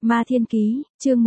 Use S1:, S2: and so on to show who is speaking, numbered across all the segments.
S1: Ma Thiên Ký, chương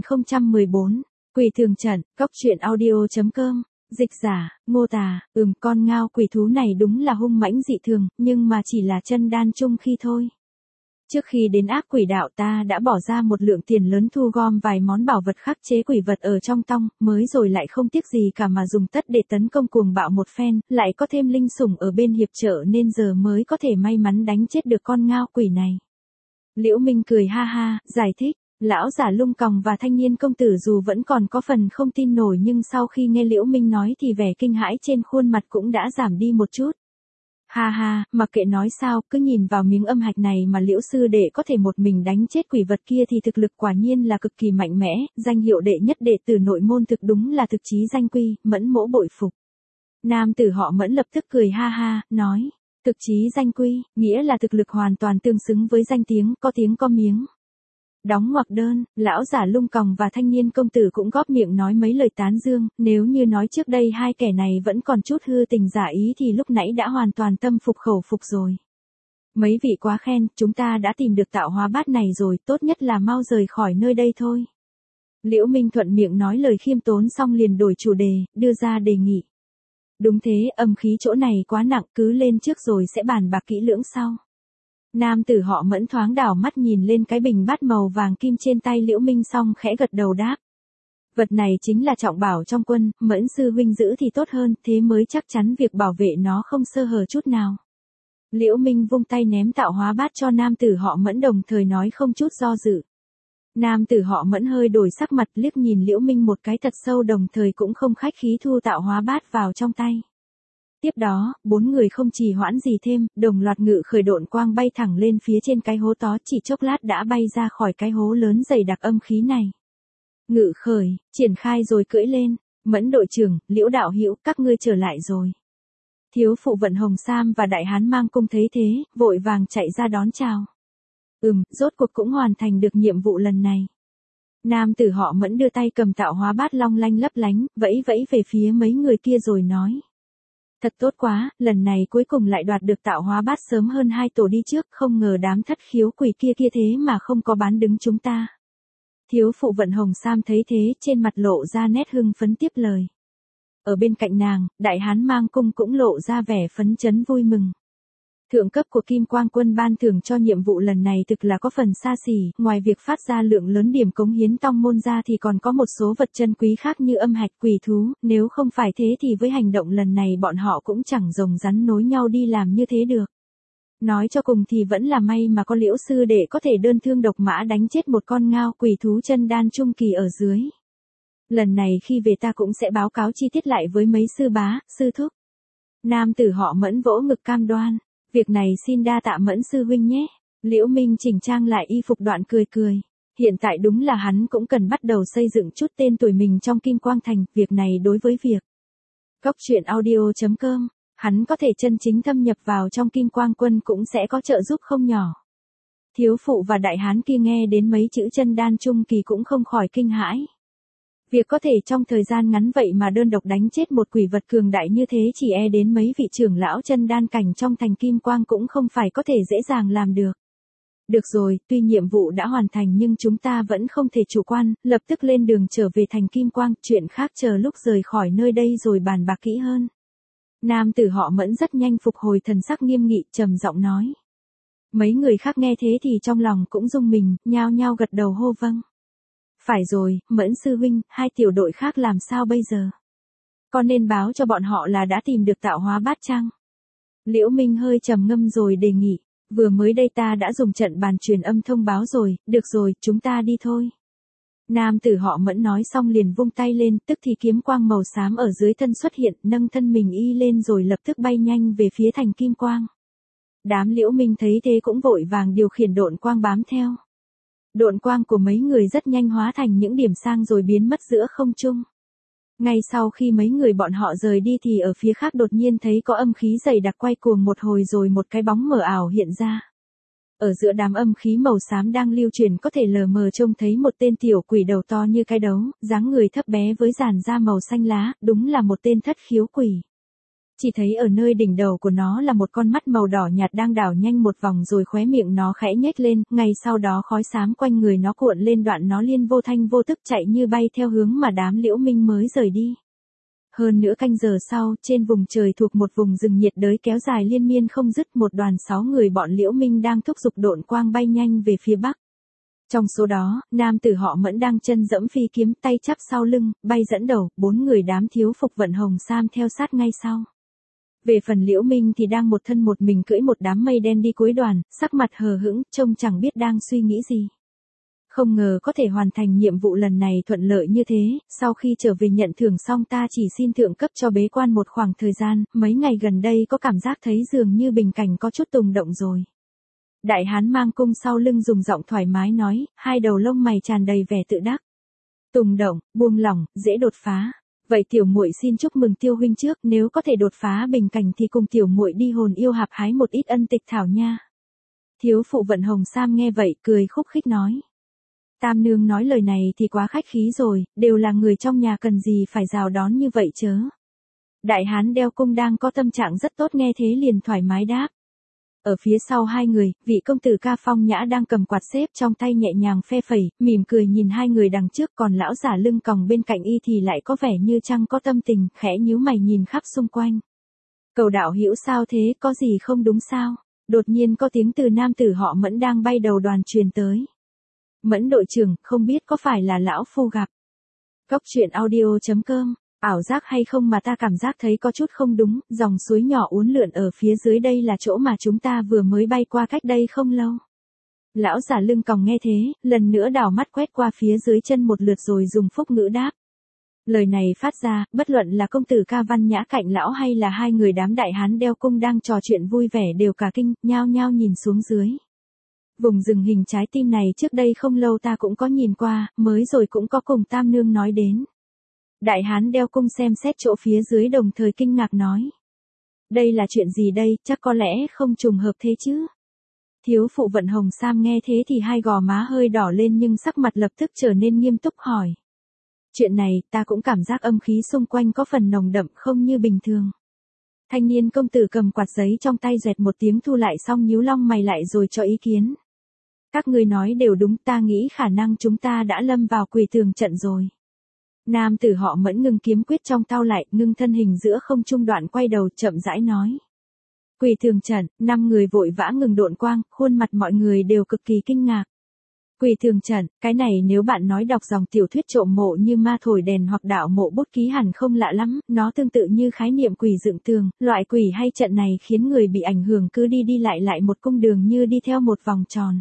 S1: 1014, Quỷ Thường Trận, Cóc truyện audio.com, dịch giả, Ngô Tà, con ngao quỷ thú này đúng là hung mãnh dị thường, nhưng mà chỉ là chân đan trung khi thôi. Trước khi đến ác quỷ đạo ta đã bỏ ra một lượng tiền lớn thu gom vài món bảo vật khắc chế quỷ vật ở trong tông, mới rồi lại không tiếc gì cả mà dùng tất để tấn công cuồng bạo một phen, lại có thêm linh sủng ở bên hiệp trợ nên giờ mới có thể may mắn đánh chết được con ngao quỷ này. Liễu Minh cười ha ha, giải thích. Lão giả Lung Còng và thanh niên công tử dù vẫn còn có phần không tin nổi nhưng sau khi nghe Liễu Minh nói thì vẻ kinh hãi trên khuôn mặt cũng đã giảm đi một chút. Ha ha, mặc kệ nói sao, cứ nhìn vào miếng âm hạch này mà Liễu sư đệ có thể một mình đánh chết quỷ vật kia thì thực lực quả nhiên là cực kỳ mạnh mẽ, danh hiệu đệ nhất đệ tử nội môn thực đúng là thực chí danh quy, Mẫn mỗ bội phục. Nam tử họ Mẫn lập tức cười ha ha, nói, thực chí danh quy, nghĩa là thực lực hoàn toàn tương xứng với danh tiếng có miếng. Đóng ngoặc đơn, lão giả Lung Còng và thanh niên công tử cũng góp miệng nói mấy lời tán dương, nếu như nói trước đây hai kẻ này vẫn còn chút hư tình giả ý thì lúc nãy đã hoàn toàn tâm phục khẩu phục rồi. Mấy vị quá khen, chúng ta đã tìm được tạo hóa bát này rồi, tốt nhất là mau rời khỏi nơi đây thôi. Liễu Minh thuận miệng nói lời khiêm tốn xong liền đổi chủ đề, đưa ra đề nghị. Đúng thế, âm khí chỗ này quá nặng, cứ lên trước rồi sẽ bàn bạc kỹ lưỡng sau. Nam tử họ Mẫn thoáng đảo mắt nhìn lên cái bình bát màu vàng kim trên tay Liễu Minh xong khẽ gật đầu đáp. Vật này chính là trọng bảo trong quân, Mẫn sư huynh giữ thì tốt hơn, thế mới chắc chắn việc bảo vệ nó không sơ hở chút nào. Liễu Minh vung tay ném tạo hóa bát cho nam tử họ Mẫn đồng thời nói không chút do dự. Nam tử họ Mẫn hơi đổi sắc mặt liếc nhìn Liễu Minh một cái thật sâu đồng thời cũng không khách khí thu tạo hóa bát vào trong tay. Tiếp đó, bốn người không trì hoãn gì thêm, đồng loạt ngự khởi độn quang bay thẳng lên phía trên cái hố tó, chỉ chốc lát đã bay ra khỏi cái hố lớn dày đặc âm khí này. Ngự khởi, triển khai rồi cưỡi lên, Mẫn đội trưởng, Liễu đạo hữu, các ngươi trở lại rồi. Thiếu phụ Vận Hồng Sam và Đại Hán Mang Cung thấy thế, vội vàng chạy ra đón chào. Rốt cuộc cũng hoàn thành được nhiệm vụ lần này. Nam tử họ Mẫn đưa tay cầm tạo hóa bát long lanh lấp lánh, vẫy vẫy về phía mấy người kia rồi nói. Thật tốt quá, lần này cuối cùng lại đoạt được tạo hóa bát sớm hơn hai tổ đi trước, không ngờ đám thất khiếu quỷ kia thế mà không có bán đứng chúng ta. Thiếu phụ Vận Hồng Sam thấy thế, trên mặt lộ ra nét hưng phấn tiếp lời. Ở bên cạnh nàng, Đại Hán Mang Cung cũng lộ ra vẻ phấn chấn vui mừng. Thượng cấp của Kim Quang Quân ban thưởng cho nhiệm vụ lần này thực là có phần xa xỉ, ngoài việc phát ra lượng lớn điểm cống hiến tông môn ra thì còn có một số vật chân quý khác như âm hạch quỷ thú, nếu không phải thế thì với hành động lần này bọn họ cũng chẳng rồng rắn nối nhau đi làm như thế được. Nói cho cùng thì vẫn là may mà có Liễu sư đệ có thể đơn thương độc mã đánh chết một con ngao quỷ thú chân đan trung kỳ ở dưới. Lần này khi về ta cũng sẽ báo cáo chi tiết lại với mấy sư bá, sư thúc. Nam tử họ Mẫn vỗ ngực cam đoan. Việc này xin đa tạ Mẫn sư huynh nhé. Liễu Minh chỉnh trang lại y phục đoạn cười cười. Hiện tại đúng là hắn cũng cần bắt đầu xây dựng chút tên tuổi mình trong Kim Quang Thành. Việc này đối với việc Cóc truyện audio.com, hắn có thể chân chính thâm nhập vào trong Kim Quang Quân cũng sẽ có trợ giúp không nhỏ. Thiếu phụ và đại hán kia nghe đến mấy chữ chân đan trung kỳ cũng không khỏi kinh hãi. Việc có thể trong thời gian ngắn vậy mà đơn độc đánh chết một quỷ vật cường đại như thế chỉ đến mấy vị trưởng lão chân đan cảnh trong thành Kim Quang cũng không phải có thể dễ dàng làm được. Được rồi, tuy nhiệm vụ đã hoàn thành nhưng chúng ta vẫn không thể chủ quan, lập tức lên đường trở về thành Kim Quang, chuyện khác chờ lúc rời khỏi nơi đây rồi bàn bạc kỹ hơn. Nam tử họ Mẫn rất nhanh phục hồi thần sắc nghiêm nghị, trầm giọng nói. Mấy người khác nghe thế thì trong lòng cũng rung mình, nhao nhao gật đầu hô vâng. Phải rồi, Mẫn sư huynh, hai tiểu đội khác làm sao bây giờ? Con nên báo cho bọn họ là đã tìm được tạo hóa bát chăng? Liễu Minh hơi trầm ngâm rồi đề nghị, vừa mới đây ta đã dùng trận bàn truyền âm thông báo rồi, được rồi, chúng ta đi thôi. Nam tử họ Mẫn nói xong liền vung tay lên, tức thì kiếm quang màu xám ở dưới thân xuất hiện, nâng thân mình y lên rồi lập tức bay nhanh về phía thành Kim Quang. Đám Liễu Minh thấy thế cũng vội vàng điều khiển độn quang bám theo. Độn quang của mấy người rất nhanh hóa thành những điểm sang rồi biến mất giữa không trung. Ngay sau khi mấy người bọn họ rời đi thì ở phía khác đột nhiên thấy có âm khí dày đặc quay cuồng một hồi rồi một cái bóng mờ ảo hiện ra. Ở giữa đám âm khí màu xám đang lưu truyền có thể lờ mờ trông thấy một tên tiểu quỷ đầu to như cái đấu, dáng người thấp bé với làn da màu xanh lá, đúng là một tên thất khiếu quỷ. chỉ thấy ở nơi đỉnh đầu của nó là một con mắt màu đỏ nhạt đang đảo nhanh một vòng rồi khóe miệng nó khẽ nhếch lên, ngay sau đó khói xám quanh người nó cuộn lên, đoạn nó liên vô thanh vô tức chạy như bay theo hướng mà đám Liễu Minh mới rời đi. Hơn nửa canh giờ sau, trên vùng trời thuộc một vùng rừng nhiệt đới kéo dài liên miên không dứt, một đoàn 6 người bọn Liễu Minh đang thúc giục độn quang bay nhanh về phía bắc. Trong số đó, nam tử họ Mẫn đang chân dẫm phi kiếm, tay chắp sau lưng, bay dẫn đầu, 4 người đám thiếu phục vận hồng sam theo sát ngay sau. Về phần Liễu Minh thì đang một thân một mình cưỡi một đám mây đen đi cuối đoàn, sắc mặt hờ hững, trông chẳng biết đang suy nghĩ gì. Không ngờ có thể hoàn thành nhiệm vụ lần này thuận lợi như thế, sau khi trở về nhận thưởng xong ta chỉ xin thượng cấp cho bế quan một khoảng thời gian, mấy ngày gần đây có cảm giác thấy dường như bình cảnh có chút tùng động rồi. Đại hán mang cung sau lưng dùng giọng thoải mái nói, hai đầu lông mày tràn đầy vẻ tự đắc. Tùng động, buông lỏng, dễ đột phá. Vậy tiểu muội xin chúc mừng Tiêu huynh trước, nếu có thể đột phá bình cảnh thì cùng tiểu muội đi hồn yêu hạp hái một ít ân tịch thảo nha. Thiếu phụ vận hồng sam nghe vậy, cười khúc khích nói. Tam nương nói lời này thì quá khách khí rồi, đều là người trong nhà, cần gì phải rào đón như vậy chớ. Đại hán đeo cung đang có tâm trạng rất tốt nghe thế liền thoải mái đáp. Ở phía sau hai người, vị công tử ca phong nhã đang cầm quạt xếp trong tay nhẹ nhàng phe phẩy, mỉm cười nhìn hai người đằng trước, còn lão giả lưng còng bên cạnh y thì lại có vẻ như chẳng có tâm tình, khẽ nhíu mày nhìn khắp xung quanh. Cầu đạo hữu sao thế, có gì không đúng sao? Đột nhiên có tiếng từ nam tử họ Mẫn đang bay đầu đoàn truyền tới. Mẫn đội trưởng, không biết có phải là lão phu gặp. Cốc truyện audio.com, ảo giác hay không mà ta cảm giác thấy có chút không đúng, dòng suối nhỏ uốn lượn ở phía dưới đây là chỗ mà chúng ta vừa mới bay qua cách đây không lâu. Lão giả lưng còng nghe thế, lần nữa đảo mắt quét qua phía dưới chân một lượt rồi dùng phúc ngữ đáp. Lời này phát ra, bất luận là công tử ca văn nhã cạnh lão hay là hai người đám đại hán đeo cung đang trò chuyện vui vẻ đều cả kinh, nhao nhao nhìn xuống dưới. Vùng rừng hình trái tim này trước đây không lâu ta cũng có nhìn qua, mới rồi cũng có cùng tam nương nói đến. Đại hán đeo cung xem xét chỗ phía dưới đồng thời kinh ngạc nói. Đây là chuyện gì đây, chắc có lẽ không trùng hợp thế chứ. Thiếu phụ vận hồng sam nghe thế thì hai gò má hơi đỏ lên nhưng sắc mặt lập tức trở nên nghiêm túc hỏi. Chuyện này, ta cũng cảm giác âm khí xung quanh có phần nồng đậm không như bình thường. Thanh niên công tử cầm quạt giấy trong tay dẹt một tiếng thu lại xong nhíu lông mày lại rồi cho ý kiến. Các ngươi nói đều đúng, ta nghĩ khả năng chúng ta đã lâm vào quỷ tường trận rồi. Nam tử họ Mẫn ngưng kiếm quyết trong tay lại, ngưng thân hình giữa không trung, đoạn quay đầu chậm rãi nói. Quỷ tường trận, 5 người vội vã ngừng độn quang, khuôn mặt mọi người đều cực kỳ kinh ngạc. Quỷ tường trận, cái này nếu bạn nói đọc dòng tiểu thuyết trộm mộ như ma thổi đèn hoặc đạo mộ bút ký hẳn không lạ lắm, nó tương tự như khái niệm quỷ dựng tường, loại quỷ hay trận này khiến người bị ảnh hưởng cứ đi đi lại một cung đường như đi theo một vòng tròn.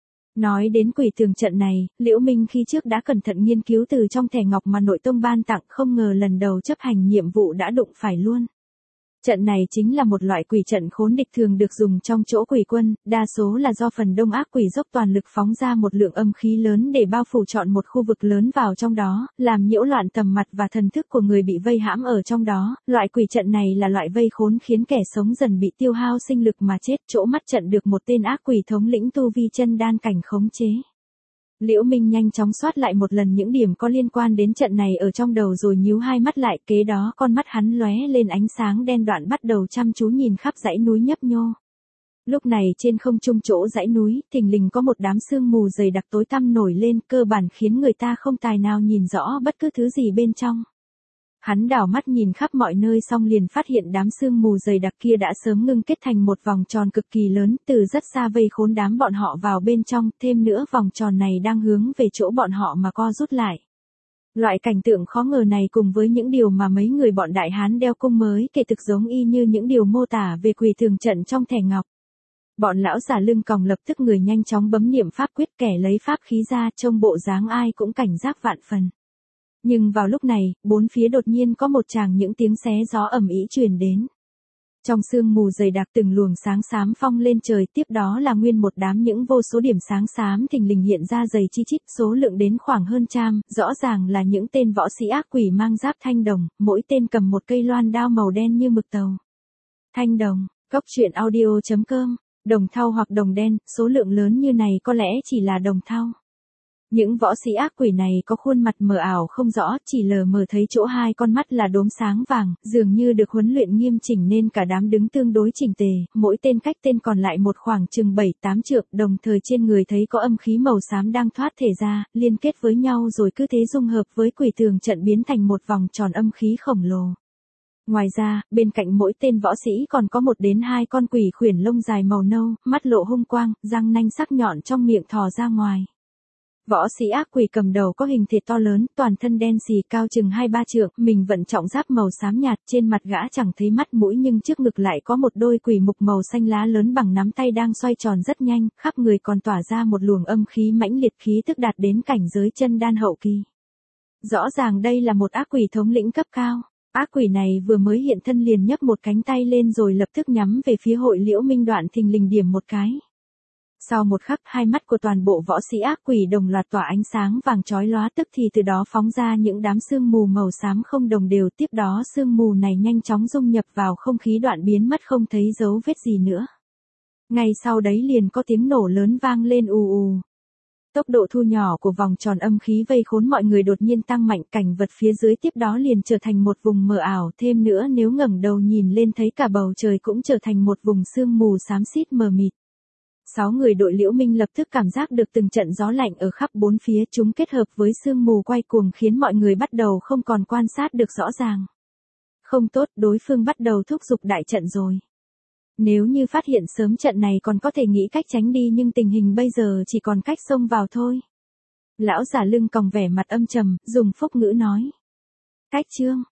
S1: Nói đến quỷ tường trận này, Liễu Minh khi trước đã cẩn thận nghiên cứu từ trong thẻ ngọc mà nội tông ban tặng, không ngờ lần đầu chấp hành nhiệm vụ đã đụng phải luôn. Trận này chính là một loại quỷ trận khốn địch thường được dùng trong chỗ quỷ quân, đa số là do phần đông ác quỷ dốc toàn lực phóng ra một lượng âm khí lớn để bao phủ trọn một khu vực lớn vào trong đó, làm nhiễu loạn tầm mặt và thần thức của người bị vây hãm ở trong đó. Loại quỷ trận này là loại vây khốn khiến kẻ sống dần bị tiêu hao sinh lực mà chết, chỗ mắt trận được một tên ác quỷ thống lĩnh tu vi chân đan cảnh khống chế. Liễu Minh nhanh chóng soát lại một lần những điểm có liên quan đến trận này ở trong đầu rồi nhíu hai mắt lại, kế đó con mắt hắn lóe lên ánh sáng đen, đoạn bắt đầu chăm chú nhìn khắp dãy núi nhấp nhô. Lúc này trên không trung chỗ dãy núi, thình lình có một đám sương mù dày đặc tối tăm nổi lên, cơ bản khiến người ta không tài nào nhìn rõ bất cứ thứ gì bên trong. Hắn đảo mắt nhìn khắp mọi nơi xong liền phát hiện đám sương mù dày đặc kia đã sớm ngưng kết thành một vòng tròn cực kỳ lớn, từ rất xa vây khốn đám bọn họ vào bên trong, thêm nữa vòng tròn này đang hướng về chỗ bọn họ mà co rút lại. Loại cảnh tượng khó ngờ này cùng với những điều mà mấy người bọn đại hán đeo cung mới kể thực giống y như những điều mô tả về quỷ tường trận trong thẻ ngọc. Bọn lão giả lưng còng lập tức người nhanh chóng bấm niệm pháp quyết, kẻ lấy pháp khí ra, trông bộ dáng ai cũng cảnh giác vạn phần. Nhưng vào lúc này, bốn phía đột nhiên có một tràng những tiếng xé gió ầm ĩ truyền đến. Trong sương mù dày đặc từng luồng sáng xám phong lên trời, tiếp đó là nguyên một đám những vô số điểm sáng xám thình lình hiện ra dày chi chít, số lượng đến khoảng hơn trăm, rõ ràng là những tên võ sĩ ác quỷ mang giáp thanh đồng, mỗi tên cầm một cây loan đao màu đen như mực tàu. Thanh đồng, cốc truyện audio.com, đồng thau hoặc đồng đen, số lượng lớn như này có lẽ chỉ là đồng thau. Những võ sĩ ác quỷ này có khuôn mặt mờ ảo không rõ, chỉ lờ mờ thấy chỗ hai con mắt là đốm sáng vàng, dường như được huấn luyện nghiêm chỉnh nên cả đám đứng tương đối chỉnh tề, mỗi tên cách tên còn lại một khoảng chừng 7-8 trượng, đồng thời trên người thấy có âm khí màu xám đang thoát thể ra, liên kết với nhau rồi cứ thế dung hợp với quỷ tường trận biến thành một vòng tròn âm khí khổng lồ. Ngoài ra, bên cạnh mỗi tên võ sĩ còn có 1 đến 2 con quỷ khuyển lông dài màu nâu, mắt lộ hung quang, răng nanh sắc nhọn trong miệng thò ra ngoài. Võ sĩ ác quỷ cầm đầu có hình thể to lớn, toàn thân đen xì cao chừng 2-3 trượng, mình vận trọng giáp màu xám nhạt, trên mặt gã chẳng thấy mắt mũi nhưng trước ngực lại có một đôi quỷ mục màu xanh lá lớn bằng nắm tay đang xoay tròn rất nhanh, khắp người còn tỏa ra một luồng âm khí mãnh liệt, khí tức đạt đến cảnh giới chân đan hậu kỳ. Rõ ràng đây là một ác quỷ thống lĩnh cấp cao. Ác quỷ này vừa mới hiện thân liền nhấc một cánh tay lên rồi lập tức nhắm về phía Hội Liễu Minh Đoạn thình lình điểm một cái. Sau một khắc, hai mắt của toàn bộ võ sĩ ác quỷ đồng loạt tỏa ánh sáng vàng chói lóa, tức thì từ đó phóng ra những đám sương mù màu xám không đồng đều, tiếp đó sương mù này nhanh chóng dung nhập vào không khí, đoạn biến mất không thấy dấu vết gì nữa. Ngay sau đấy liền có tiếng nổ lớn vang lên ù ù. Tốc độ thu nhỏ của vòng tròn âm khí vây khốn mọi người đột nhiên tăng mạnh, cảnh vật phía dưới tiếp đó liền trở thành một vùng mờ ảo, thêm nữa nếu ngẩng đầu nhìn lên thấy cả bầu trời cũng trở thành một vùng sương mù xám xít mờ mịt. 6 người đội Liễu Minh lập tức cảm giác được từng trận gió lạnh ở khắp bốn phía, chúng kết hợp với sương mù quay cuồng khiến mọi người bắt đầu không còn quan sát được rõ ràng. Không tốt, đối phương bắt đầu thúc giục đại trận rồi. Nếu như phát hiện sớm trận này còn có thể nghĩ cách tránh đi, nhưng tình hình bây giờ chỉ còn cách xông vào thôi. Lão giả lưng còng vẻ mặt âm trầm, dùng phúc ngữ nói. Cách chương